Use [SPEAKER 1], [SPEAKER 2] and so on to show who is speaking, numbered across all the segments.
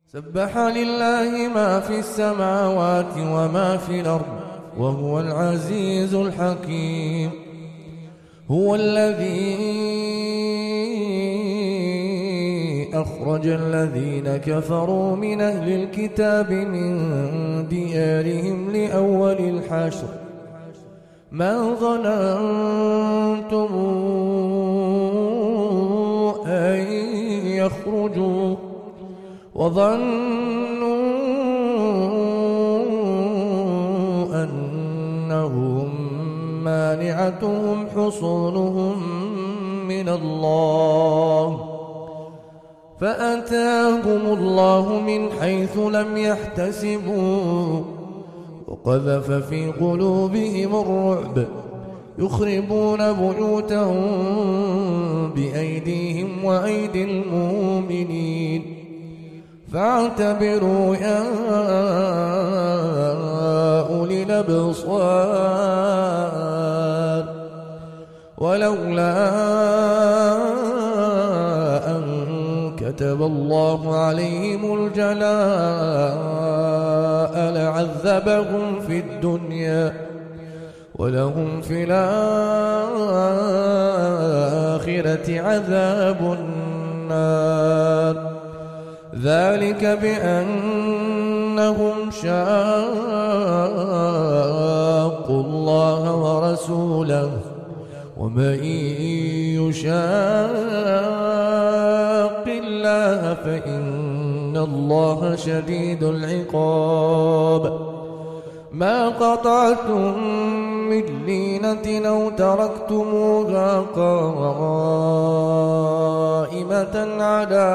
[SPEAKER 1] سبح لله ما في السماوات وما في الأرض وهو العزيز الحكيم. هو الذي أخرج الذين كفروا من أهل الكتاب من ديارهم لأول الحشر ما ظننتم أن يخرجوا وظنوا أنهم مانعتهم حصونهم من الله فأتاهم الله من حيث لم يحتسبوا وقذف في قلوبهم الرعب يخربون بيوتهم بأيديهم وأيدي المؤمنين فاعتبروا يا أولي الأبصار ولولا أن كتب الله عليهم الجلاء لعذبهم في الدنيا ولهم في الآخرة عذاب النار ذلك بأنهم شاقوا الله ورسوله ومن يشاق الله فإن الله شديد العقاب. ما قطعتم من لينة أو تركتموها قائمة على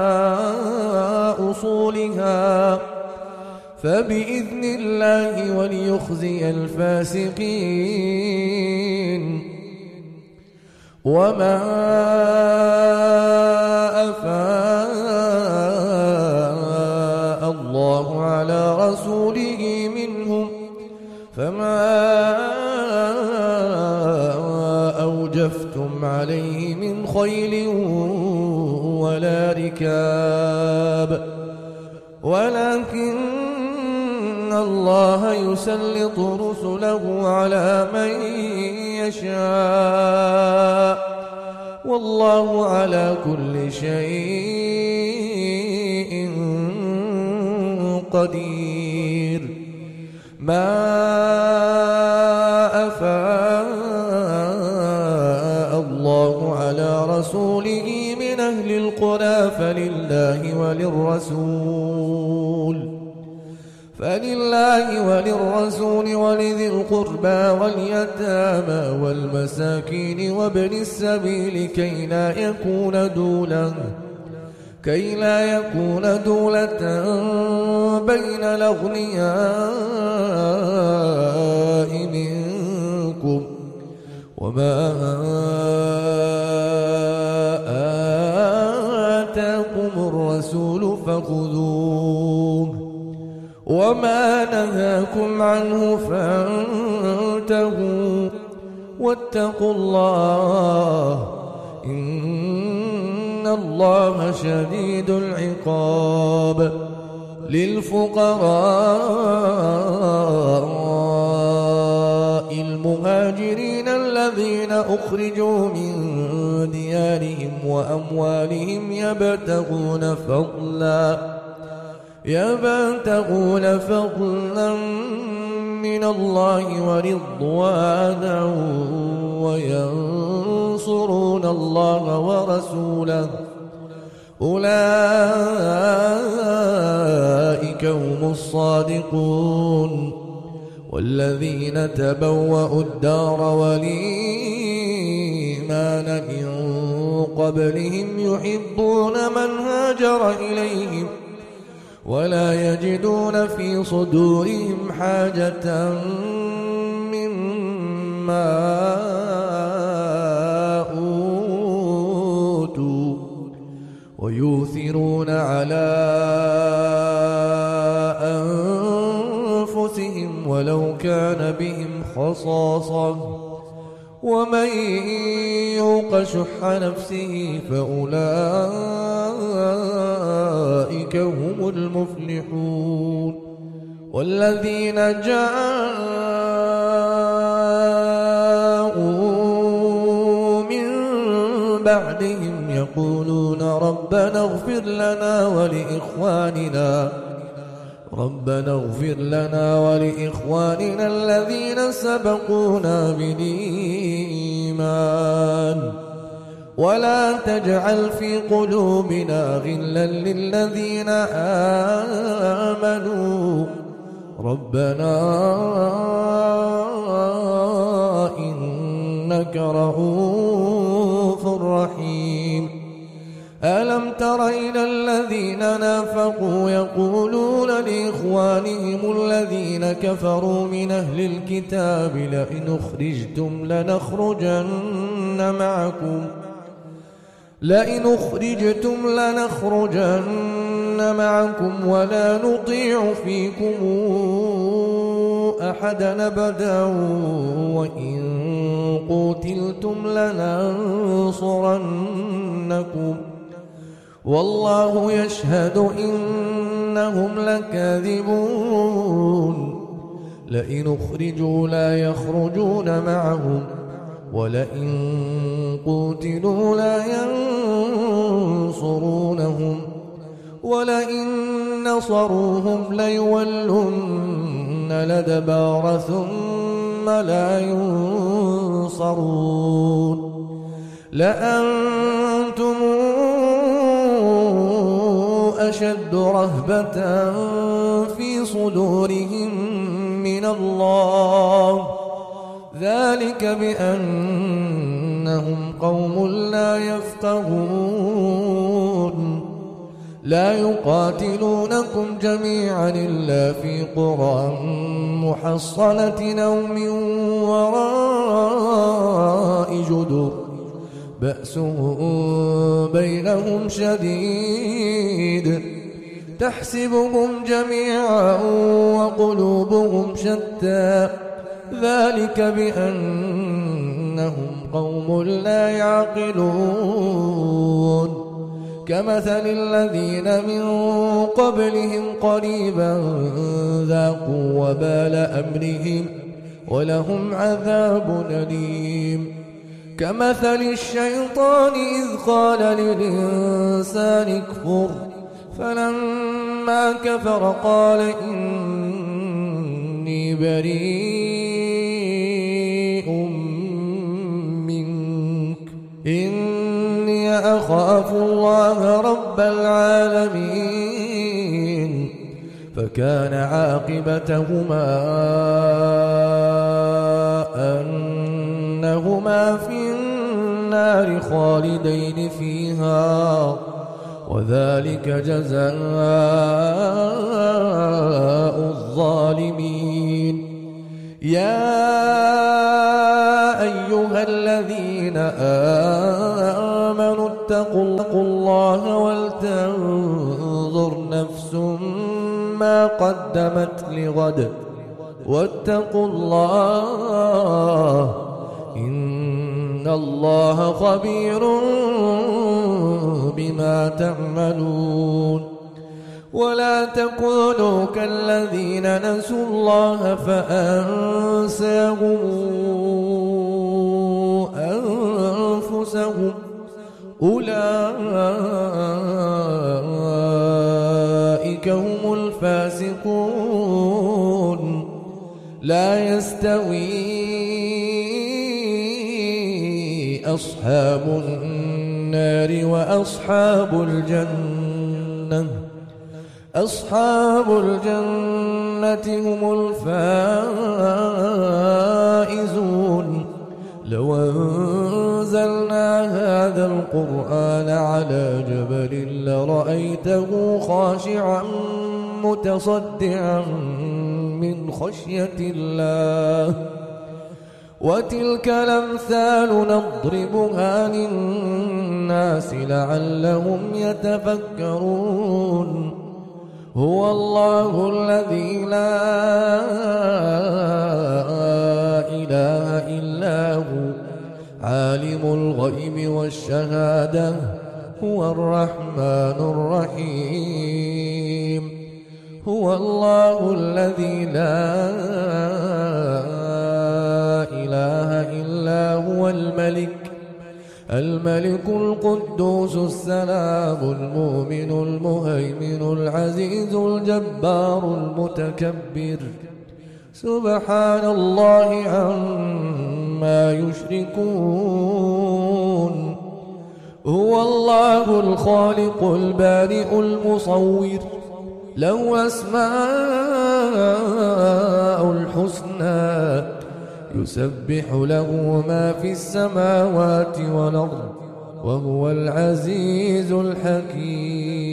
[SPEAKER 1] أصولها فبإذن الله وليخزي الفاسقين. وما أفاء الله على رسوله منهم فما أوجفتم عليه من خيل ولا ركاب ولكن الله يسلط رسله على من يشاء والله على كل شيء قدير. ما أفاء الله على رسوله من أهل القرى فلله وللرسول ولذي القربى واليتامى والمساكين وابن السبيل كي لا يكون دولة بين الأغنياء منكم وما آتاكم الرسول فخذوه وما نهاكم عنه فانتهوا واتقوا الله إن الله شديد العقاب. للفقراء المهاجرين الذين أخرجوا من ديارهم وأموالهم يبتغون فضلا من الله ورضوانا وينصرون الله ورسوله أولئك هم الصادقون. والذين تبوأوا الدار والإيمان من قبلهم يحبون من هاجر إليهم ولا يجدون في صدورهم حاجة مما أوتوا ويؤثرون على أنفسهم ولو كان بهم خصاصة ومن يوق شح نفسه فأولئك هم المفلحون والذين جاءوا من بعدهم يقولون ربنا اغفر لنا ولإخواننا الذين سبقونا بالإيمان ولا تجعل في قلوبنا غلا للذين آمنوا ربنا إنك رؤوف رحيم ألم تر إلى الذين نافقوا يقولون لإخوانهم الذين كفروا من أهل الكتاب لئن أخرجتم لنخرجن معكم ولا نطيع فيكم أحدا أبدا وإن قتلتم لننصرنكم والله يشهد إنهم لكاذبون لئن أخرجوا لا يخرجون معهم ولئن قتلوا لا ينصرونهم ولئن نصروهم ليولن الأدبار ثم لا ينصرون لأنتم أشد رهبة في صدورهم من الله ذلك بأنهم قوم لا يفقهون لا يقاتلونكم جميعا إلا في قرى محصنة أو من وراء جدر بأسهم بينهم شديد تحسبهم جميعا وقلوبهم شتى ذلك بأنهم قوم لا يعقلون كمثل الذين من قبلهم قريبا ذاقوا وبال أمرهم ولهم عذاب أليم كمثل الشيطان إذ قال للإنسان اكفر فلما كفر قال إني بريء منك إني أخاف الله رب العالمين فكان عاقبتهما أنهما في النار خالدين فيها وذلك جزاء الظالمين يا أيها الذين آمنوا اتقوا الله ولتنظر نفس ما قدمت لغد واتقوا الله إن الله خبير بما تعملون ولا تكونوا كالذين نسوا الله فأنساهم أنفسهم أولئك هم الفاسقون لا يستوي أصحاب النار وأصحاب الجنة أصحاب الجنة هم الفائزون لو أنزلنا هذا القرآن على جبل لرأيته خاشعا متصدعا من خشية الله وتلك الأمثال نضربها للناس لعلهم يتفكرون هو الله الذي لا إله إلا هو عالم الغيب والشهادة هو الرحمن الرحيم هو الله الذي لا إله إلا هو الملك القدوس السلام المؤمن المهيمن العزيز الجبار المتكبر سبحان الله عما يشركون هو الله الخالق البارئ المصور له أسماء الحسنى يسبح له ما في السماوات والأرض وهو العزيز الحكيم